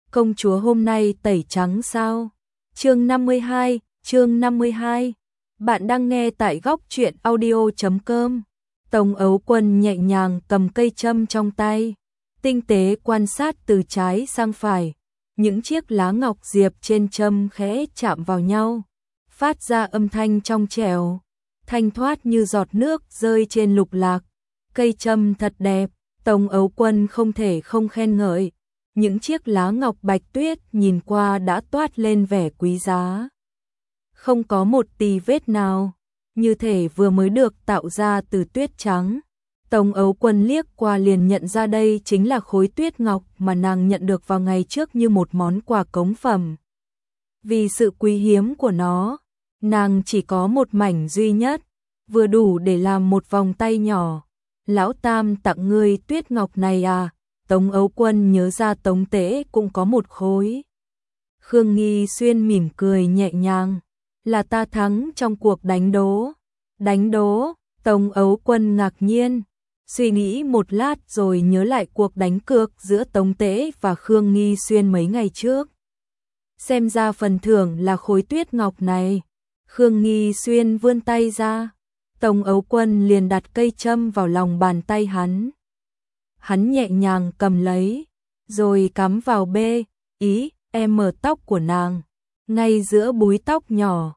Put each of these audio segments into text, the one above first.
công chúa hôm nay tẩy trắng sao? Chương 52. Bạn đang nghe tại góc truyện audio.com. Tống Ấu Quân nhẹ nhàng cầm cây châm trong tay, tinh tế quan sát từ trái sang phải, những chiếc lá ngọc diệp trên châm khẽ chạm vào nhau, phát ra âm thanh trong trẻo, thanh thoát như giọt nước rơi trên lục lạc. Cây châm thật đẹp, Tống Ấu Quân không thể không khen ngợi. Những chiếc lá ngọc bạch tuyết nhìn qua đã toát lên vẻ quý giá. Không có một tì vết nào, như thể vừa mới được tạo ra từ tuyết trắng. Tống Ấu Quân liếc qua liền nhận ra đây chính là khối tuyết ngọc mà nàng nhận được vào ngày trước như một món quà cống phẩm. Vì sự quý hiếm của nó, nàng chỉ có một mảnh duy nhất, vừa đủ để làm một vòng tay nhỏ. Lão Tam tặng ngươi tuyết ngọc này à? Tống Ấu Quân nhớ ra Tống Tế cũng có một khối. Khương Nghi Xuyên mỉm cười nhẹ nhàng, là ta thắng trong cuộc đánh đố. Đánh đố? Tống Ấu Quân ngạc nhiên, suy nghĩ một lát rồi nhớ lại cuộc đánh cược giữa Tống Tế và Khương Nghi Xuyên mấy ngày trước. Xem ra phần thưởng là khối tuyết ngọc này. Khương Nghi Xuyên vươn tay ra, Tống Ấu Quân liền đặt cây châm vào lòng bàn tay hắn. Hắn nhẹ nhàng cầm lấy, rồi cắm vào mở tóc của nàng, ngay giữa búi tóc nhỏ.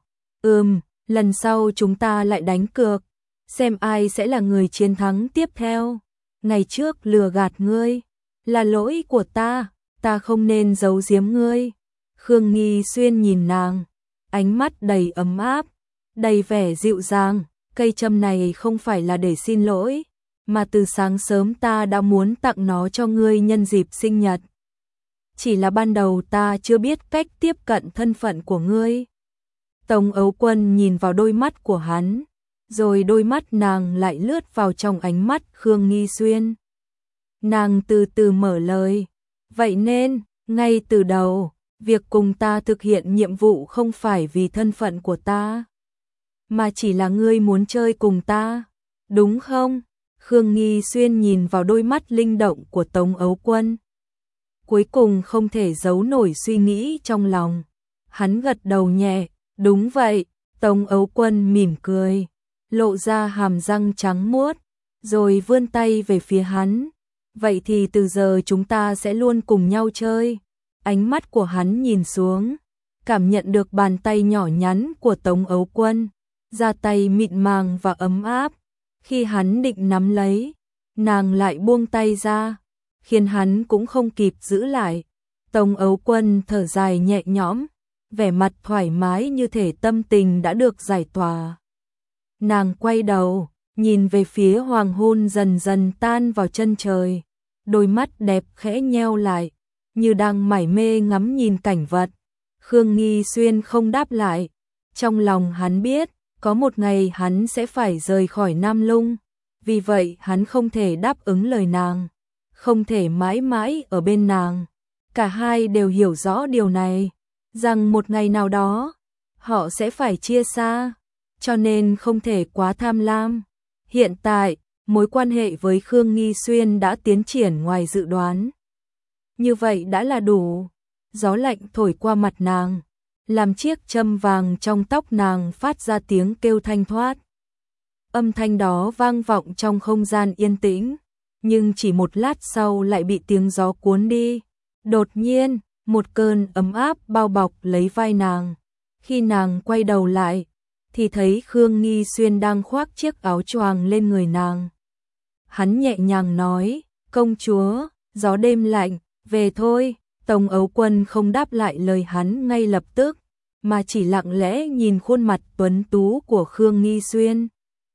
Lần sau chúng ta lại đánh cược, xem ai sẽ là người chiến thắng tiếp theo. Ngày trước lừa gạt ngươi, là lỗi của ta không nên giấu giếm ngươi. Khương Nghi Xuyên nhìn nàng, ánh mắt đầy ấm áp, đầy vẻ dịu dàng. Cây châm này không phải là để xin lỗi, mà từ sáng sớm ta đã muốn tặng nó cho ngươi nhân dịp sinh nhật. Chỉ là ban đầu ta chưa biết cách tiếp cận thân phận của ngươi. Tống Ấu Quân nhìn vào đôi mắt của hắn, rồi đôi mắt nàng lại lướt vào trong ánh mắt Khương Nghi Xuyên. Nàng từ từ mở lời, vậy nên, ngay từ đầu, việc cùng ta thực hiện nhiệm vụ không phải vì thân phận của ta, mà chỉ là ngươi muốn chơi cùng ta, đúng không? Khương Nghi Xuyên nhìn vào đôi mắt linh động của Tống Ấu Quân, cuối cùng không thể giấu nổi suy nghĩ trong lòng. Hắn gật đầu nhẹ, đúng vậy. Tống Ấu Quân mỉm cười, lộ ra hàm răng trắng muốt, rồi vươn tay về phía hắn. Vậy thì từ giờ chúng ta sẽ luôn cùng nhau chơi. Ánh mắt của hắn nhìn xuống, cảm nhận được bàn tay nhỏ nhắn của Tống Ấu Quân, da tay mịn màng và ấm áp. Khi hắn định nắm lấy, nàng lại buông tay ra, khiến hắn cũng không kịp giữ lại. Tống Ấu Quân thở dài nhẹ nhõm, vẻ mặt thoải mái như thể tâm tình đã được giải tỏa. Nàng quay đầu, nhìn về phía hoàng hôn dần dần tan vào chân trời, đôi mắt đẹp khẽ nheo lại, như đang mải mê ngắm nhìn cảnh vật. Khương Nghi Xuyên không đáp lại, trong lòng hắn biết, có một ngày hắn sẽ phải rời khỏi Nam Lung, vì vậy hắn không thể đáp ứng lời nàng, không thể mãi mãi ở bên nàng. Cả hai đều hiểu rõ điều này, rằng một ngày nào đó, họ sẽ phải chia xa, cho nên không thể quá tham lam. Hiện tại, mối quan hệ với Khương Nghi Xuyên đã tiến triển ngoài dự đoán. Như vậy đã là đủ. Gió lạnh thổi qua mặt nàng, làm chiếc châm vàng trong tóc nàng phát ra tiếng kêu thanh thoát. Âm thanh đó vang vọng trong không gian yên tĩnh, nhưng chỉ một lát sau lại bị tiếng gió cuốn đi. Đột nhiên, một cơn ấm áp bao bọc lấy vai nàng. Khi nàng quay đầu lại, thì thấy Khương Nghi Xuyên đang khoác chiếc áo choàng lên người nàng. Hắn nhẹ nhàng nói, công chúa, gió đêm lạnh, về thôi. Tống Ấu Quân không đáp lại lời hắn ngay lập tức, mà chỉ lặng lẽ nhìn khuôn mặt tuấn tú của Khương Nghi Xuyên.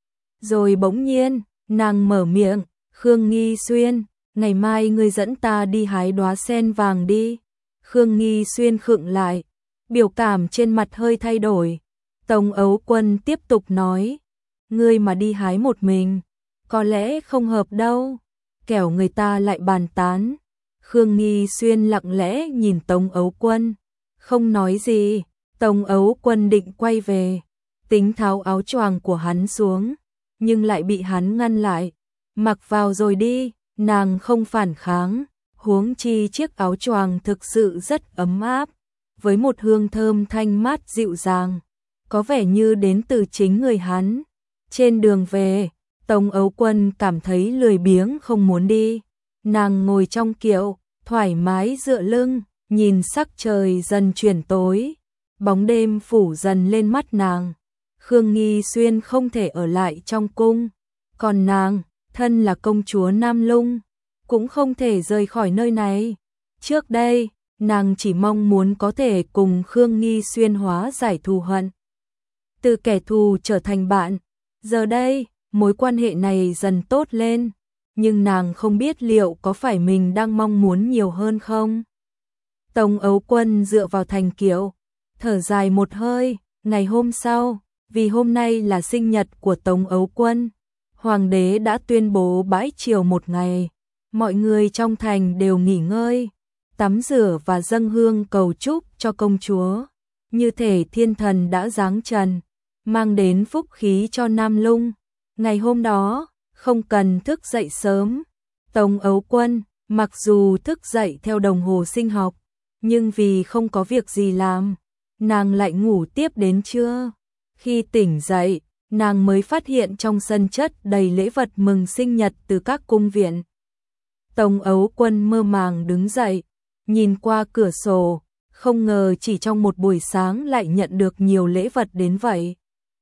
Rồi bỗng nhiên, nàng mở miệng, Khương Nghi Xuyên, ngày mai ngươi dẫn ta đi hái đóa sen vàng đi. Khương Nghi Xuyên khựng lại, biểu cảm trên mặt hơi thay đổi. Tống Ấu Quân tiếp tục nói, ngươi mà đi hái một mình, có lẽ không hợp đâu, kẻo người ta lại bàn tán. Khương Nghi Xuyên lặng lẽ nhìn Tống Ấu Quân, không nói gì. Tống Ấu Quân định quay về, tính tháo áo choàng của hắn xuống, nhưng lại bị hắn ngăn lại. Mặc vào rồi đi, nàng không phản kháng. huống chi chiếc áo choàng thực sự rất ấm áp, với một hương thơm thanh mát dịu dàng, có vẻ như đến từ chính người hắn. Trên đường về, Tống Ấu Quân cảm thấy lười biếng không muốn đi. Nàng ngồi trong kiệu, thoải mái dựa lưng, nhìn sắc trời dần chuyển tối, bóng đêm phủ dần lên mắt nàng. Khương Nghi Xuyên không thể ở lại trong cung, còn nàng, thân là công chúa Nam Lung, cũng không thể rời khỏi nơi này. Trước đây, nàng chỉ mong muốn có thể cùng Khương Nghi Xuyên hóa giải thù hận, từ kẻ thù trở thành bạn. Giờ đây, mối quan hệ này dần tốt lên, nhưng nàng không biết liệu có phải mình đang mong muốn nhiều hơn không. Tống Ấu Quân dựa vào thành kiệu, thở dài một hơi. Ngày hôm sau, vì hôm nay là sinh nhật của Tống Ấu Quân, Hoàng đế đã tuyên bố bãi triều một ngày. Mọi người trong thành đều nghỉ ngơi, tắm rửa và dâng hương cầu chúc cho công chúa. Như thể thiên thần đã giáng trần, mang đến phúc khí cho Nam Lung. Ngày hôm đó, không cần thức dậy sớm, Tống Ấu Quân, mặc dù thức dậy theo đồng hồ sinh học, nhưng vì không có việc gì làm, nàng lại ngủ tiếp đến trưa. Khi tỉnh dậy, nàng mới phát hiện trong sân chất đầy lễ vật mừng sinh nhật từ các cung viện. Tống Ấu Quân mơ màng đứng dậy, nhìn qua cửa sổ, không ngờ chỉ trong một buổi sáng lại nhận được nhiều lễ vật đến vậy.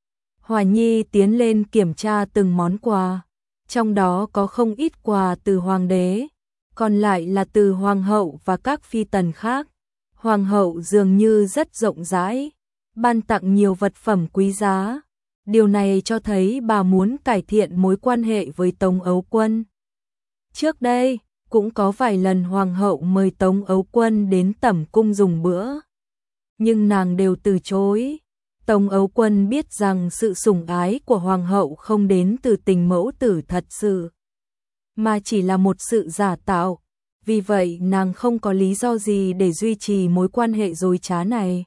Hòa Nhi tiến lên kiểm tra từng món quà, trong đó có không ít quà từ hoàng đế, còn lại là từ hoàng hậu và các phi tần khác. Hoàng hậu dường như rất rộng rãi, ban tặng nhiều vật phẩm quý giá. Điều này cho thấy bà muốn cải thiện mối quan hệ với Tống Ấu Quân. Trước đây, cũng có vài lần hoàng hậu mời Tống Ấu Quân đến tẩm cung dùng bữa, nhưng nàng đều từ chối. Tống Ấu Quân biết rằng sự sủng ái của hoàng hậu không đến từ tình mẫu tử thật sự, mà chỉ là một sự giả tạo. Vì vậy nàng không có lý do gì để duy trì mối quan hệ dối trá này,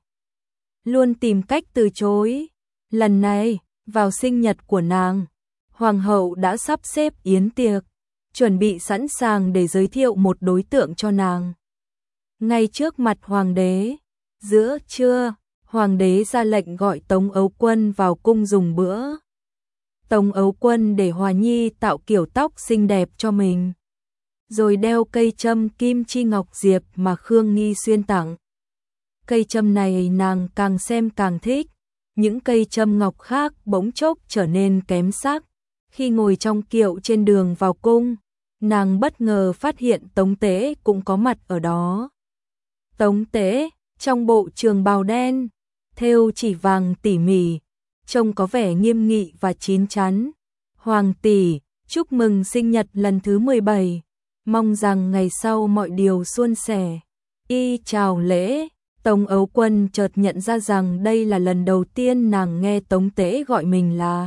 luôn tìm cách từ chối. Lần này, vào sinh nhật của nàng, hoàng hậu đã sắp xếp yến tiệc, chuẩn bị sẵn sàng để giới thiệu một đối tượng cho nàng. Ngay trước mặt hoàng đế, giữa trưa, hoàng đế ra lệnh gọi Tống Ấu Quân vào cung dùng bữa. Tống Ấu Quân để Hòa Nhi tạo kiểu tóc xinh đẹp cho mình, rồi đeo cây châm kim chi ngọc diệp mà Khương Nghi Xuyên tặng. Cây châm này nàng càng xem càng thích, những cây châm ngọc khác bỗng chốc trở nên kém sắc. Khi ngồi trong kiệu trên đường vào cung, nàng bất ngờ phát hiện Tống Tế cũng có mặt ở đó. Tống Tế, trong bộ trường bào đen, thêu chỉ vàng tỉ mỉ, trông có vẻ nghiêm nghị và chín chắn. Hoàng tỷ, chúc mừng sinh nhật lần thứ 17, mong rằng ngày sau mọi điều suôn sẻ. Y chào lễ. Tống Ấu Quân chợt nhận ra rằng đây là lần đầu tiên nàng nghe Tống Tế gọi mình là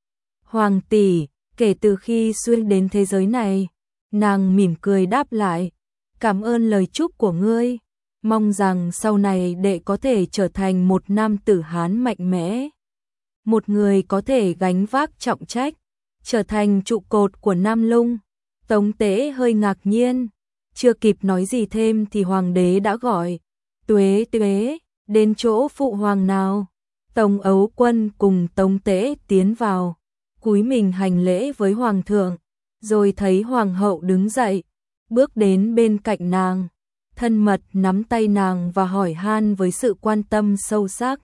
Hoàng tỷ, kể từ khi xuyên đến thế giới này. Nàng mỉm cười đáp lại, cảm ơn lời chúc của ngươi, mong rằng sau này đệ có thể trở thành một nam tử Hán mạnh mẽ, một người có thể gánh vác trọng trách, trở thành trụ cột của Nam Lung. Tống Tế hơi ngạc nhiên, chưa kịp nói gì thêm thì hoàng đế đã gọi, Tuế Tuế, đến chỗ phụ hoàng nào. Tống Ấu Quân cùng Tống Tế tiến vào, cúi mình hành lễ với hoàng thượng, rồi thấy hoàng hậu đứng dậy, bước đến bên cạnh nàng, thân mật nắm tay nàng và hỏi han với sự quan tâm sâu sắc.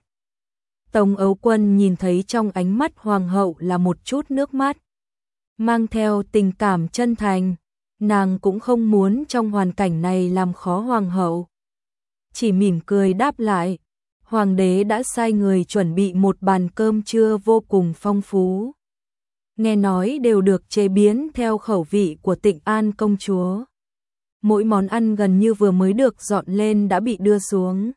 Tống Ấu Quân nhìn thấy trong ánh mắt hoàng hậu là một chút nước mắt, mang theo tình cảm chân thành. Nàng cũng không muốn trong hoàn cảnh này làm khó hoàng hậu, chỉ mỉm cười đáp lại. Hoàng đế đã sai người chuẩn bị một bàn cơm trưa vô cùng phong phú, nghe nói đều được chế biến theo khẩu vị của Tịnh An công chúa. Mỗi món ăn gần như vừa mới được dọn lên đã bị đưa xuống,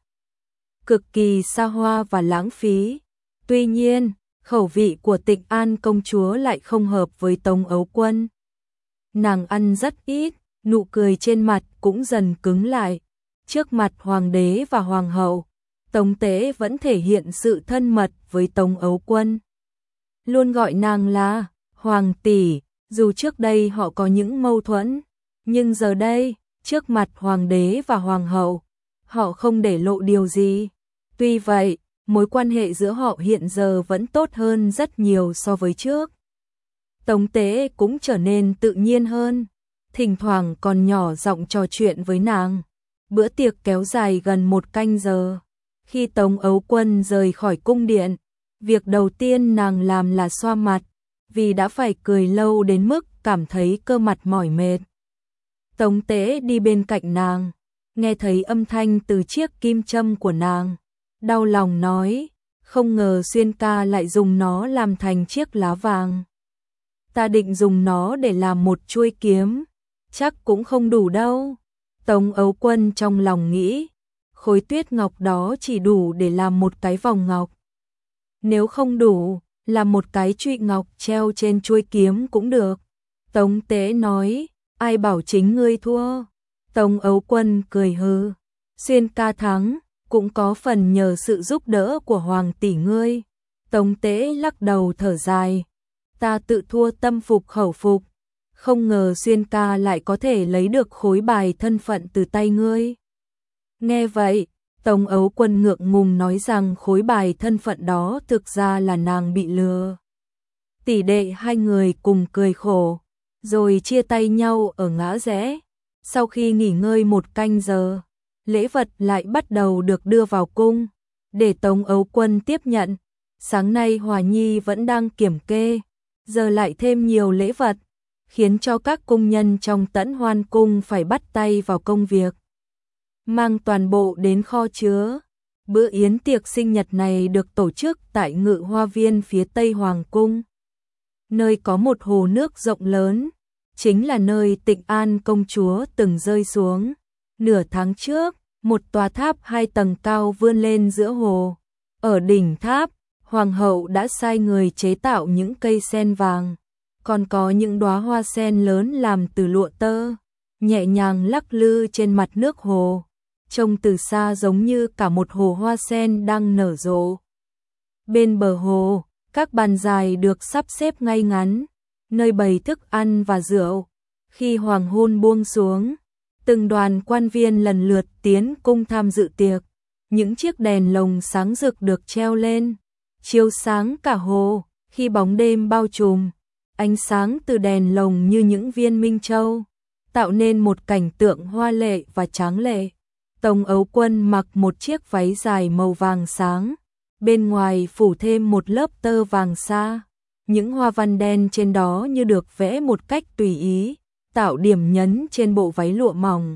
cực kỳ xa hoa và lãng phí. Tuy nhiên, khẩu vị của Tịnh An công chúa lại không hợp với Tống Ấu Quân. Nàng ăn rất ít, nụ cười trên mặt cũng dần cứng lại. Trước mặt hoàng đế và hoàng hậu, Tống Tế vẫn thể hiện sự thân mật với Tống Ấu Quân, luôn gọi nàng là hoàng tỷ. Dù trước đây họ có những mâu thuẫn, nhưng giờ đây trước mặt hoàng đế và hoàng hậu, họ không để lộ điều gì. Tuy vậy, mối quan hệ giữa họ hiện giờ vẫn tốt hơn rất nhiều so với trước. Tống Tế cũng trở nên tự nhiên hơn, thỉnh thoảng còn nhỏ giọng trò chuyện với nàng. Bữa tiệc kéo dài gần 1 canh giờ. Khi Tống Ấu Quân rời khỏi cung điện, việc đầu tiên nàng làm là xoa mặt, vì đã phải cười lâu đến mức cảm thấy cơ mặt mỏi mệt. Tống Tế đi bên cạnh nàng, nghe thấy âm thanh từ chiếc kim châm của nàng, đau lòng nói, không ngờ Xuyên ca lại dùng nó làm thành chiếc lá vàng. Ta định dùng nó để làm một chuôi kiếm, chắc cũng không đủ đâu. Tống Ấu Quân trong lòng nghĩ, khối tuyết ngọc đó chỉ đủ để làm một cái vòng ngọc. Nếu không đủ, làm một cái trụy ngọc treo trên chuôi kiếm cũng được. Tống Tế nói, ai bảo chính ngươi thua. Tống Ấu Quân cười hừ, Xuyên ca thắng, cũng có phần nhờ sự giúp đỡ của hoàng tỷ ngươi. Tống Tế lắc đầu thở dài, ta tự thua tâm phục khẩu phục, không ngờ Xuyên ca lại có thể lấy được khối bài thân phận từ tay ngươi. Nghe vậy, Tống Ấu Quân ngượng ngùng nói rằng khối bài thân phận đó thực ra là nàng bị lừa. Tỷ đệ hai người cùng cười khổ, rồi chia tay nhau ở ngã rẽ. Sau khi nghỉ ngơi 1 canh giờ, lễ vật lại bắt đầu được đưa vào cung, để Tống Ấu Quân tiếp nhận. Sáng nay Hòa Nhi vẫn đang kiểm kê, giờ lại thêm nhiều lễ vật, khiến cho các cung nhân trong Tẫn Hoan cung phải bắt tay vào công việc, mang toàn bộ đến kho chứa. Bữa yến tiệc sinh nhật này được tổ chức tại Ngự Hoa Viên phía Tây Hoàng cung, nơi có một hồ nước rộng lớn, chính là nơi Tịnh An công chúa từng rơi xuống. Nửa tháng trước, một tòa tháp 2 tầng cao vươn lên giữa hồ. Ở đỉnh tháp, hoàng hậu đã sai người chế tạo những cây sen vàng, còn có những đóa hoa sen lớn làm từ lụa tơ, nhẹ nhàng lắc lư trên mặt nước hồ, trông từ xa giống như cả một hồ hoa sen đang nở rộ. Bên bờ hồ, các bàn dài được sắp xếp ngay ngắn, nơi bày thức ăn và rượu. Khi hoàng hôn buông xuống, từng đoàn quan viên lần lượt tiến cung tham dự tiệc. Những chiếc đèn lồng sáng rực được treo lên, chiếu sáng cả hồ. Khi bóng đêm bao trùm, ánh sáng từ đèn lồng như những viên minh châu, tạo nên một cảnh tượng hoa lệ và tráng lệ. Tống Ấu Quân mặc một chiếc váy dài màu vàng sáng, bên ngoài phủ thêm một lớp tơ vàng sa. Những hoa văn đen trên đó như được vẽ một cách tùy ý, tạo điểm nhấn trên bộ váy lụa mỏng.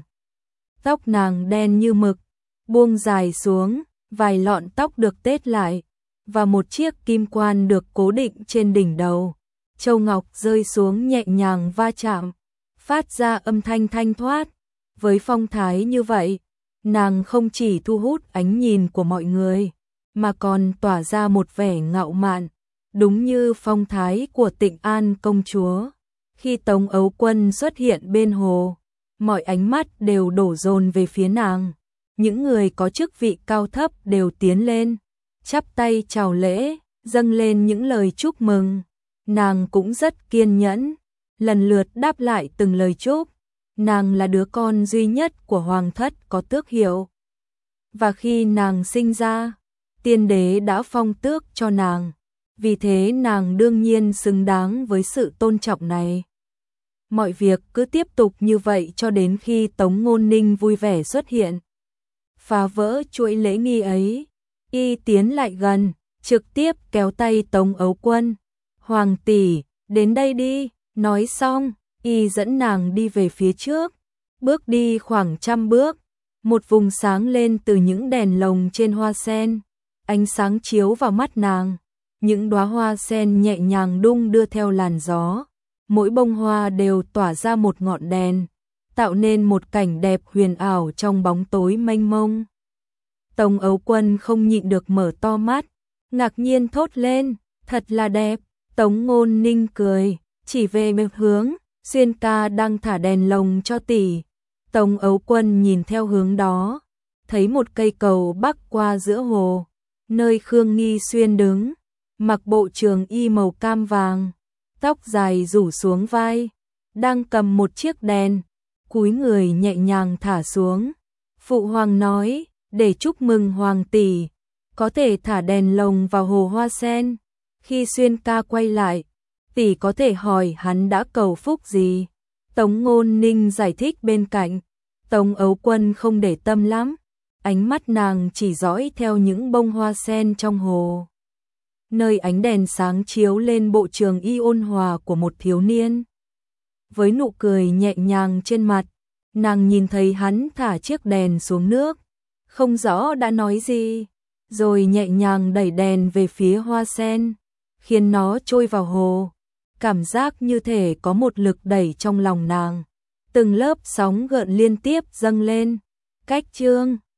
Tóc nàng đen như mực, buông dài xuống, vài lọn tóc được tết lại, và một chiếc kim quan được cố định trên đỉnh đầu. Châu ngọc rơi xuống nhẹ nhàng va chạm, phát ra âm thanh thanh thoát. Với phong thái như vậy, nàng không chỉ thu hút ánh nhìn của mọi người, mà còn tỏa ra một vẻ ngạo mạn, đúng như phong thái của Tịnh An công chúa. Khi Tống Ấu Quân xuất hiện bên hồ, mọi ánh mắt đều đổ dồn về phía nàng. Những người có chức vị cao thấp đều tiến lên, chắp tay chào lễ, dâng lên những lời chúc mừng. Nàng cũng rất kiên nhẫn, lần lượt đáp lại từng lời chúc. Nàng là đứa con duy nhất của hoàng thất có tước hiệu, và khi nàng sinh ra, tiên đế đã phong tước cho nàng, vì thế nàng đương nhiên xứng đáng với sự tôn trọng này. Mọi việc cứ tiếp tục như vậy cho đến khi Tống Ngôn Ninh vui vẻ xuất hiện, phá vỡ chuỗi lễ nghi ấy. Y tiến lại gần, trực tiếp kéo tay Tống Ấu Quân. Hoàng tỷ, đến đây đi. Nói xong, Y dẫn nàng đi về phía trước. Bước đi khoảng 100 bước, một vùng sáng lên từ những đèn lồng trên hoa sen. Ánh sáng chiếu vào mắt nàng, những đóa hoa sen nhẹ nhàng đung đưa theo làn gió. Mỗi bông hoa đều tỏa ra một ngọn đèn, tạo nên một cảnh đẹp huyền ảo trong bóng tối mênh mông. Tống Ấu Quân không nhịn được mở to mắt, ngạc nhiên thốt lên, thật là đẹp. Tống Ngôn Ninh cười, chỉ về một hướng, Xuyên ca đang thả đèn lồng cho tỷ. Tống Ấu Quân nhìn theo hướng đó, thấy một cây cầu bắc qua giữa hồ, nơi Khương Nghi Xuyên đứng, mặc bộ trường y màu cam vàng, tóc dài rủ xuống vai, đang cầm một chiếc đèn. cúi người nhẹ nhàng thả xuống. Phụ hoàng nói, để chúc mừng hoàng tỷ, có thể thả đèn lồng vào hồ hoa sen. Khi Xuyên ca quay lại, tỷ có thể hỏi hắn đã cầu phúc gì. Tống Ngôn Ninh giải thích bên cạnh. Tống Ấu Quân không để tâm lắm, ánh mắt nàng chỉ dõi theo những bông hoa sen trong hồ, nơi ánh đèn sáng chiếu lên bộ trường y ôn hòa của một thiếu niên. Với nụ cười nhẹ nhàng trên mặt, nàng nhìn thấy hắn thả chiếc đèn xuống nước, không rõ đã nói gì, rồi nhẹ nhàng đẩy đèn về phía hoa sen, khiến nó trôi vào hồ. Cảm giác như thể có một lực đẩy trong lòng nàng. Từng lớp sóng gợn liên tiếp dâng lên. Cách chương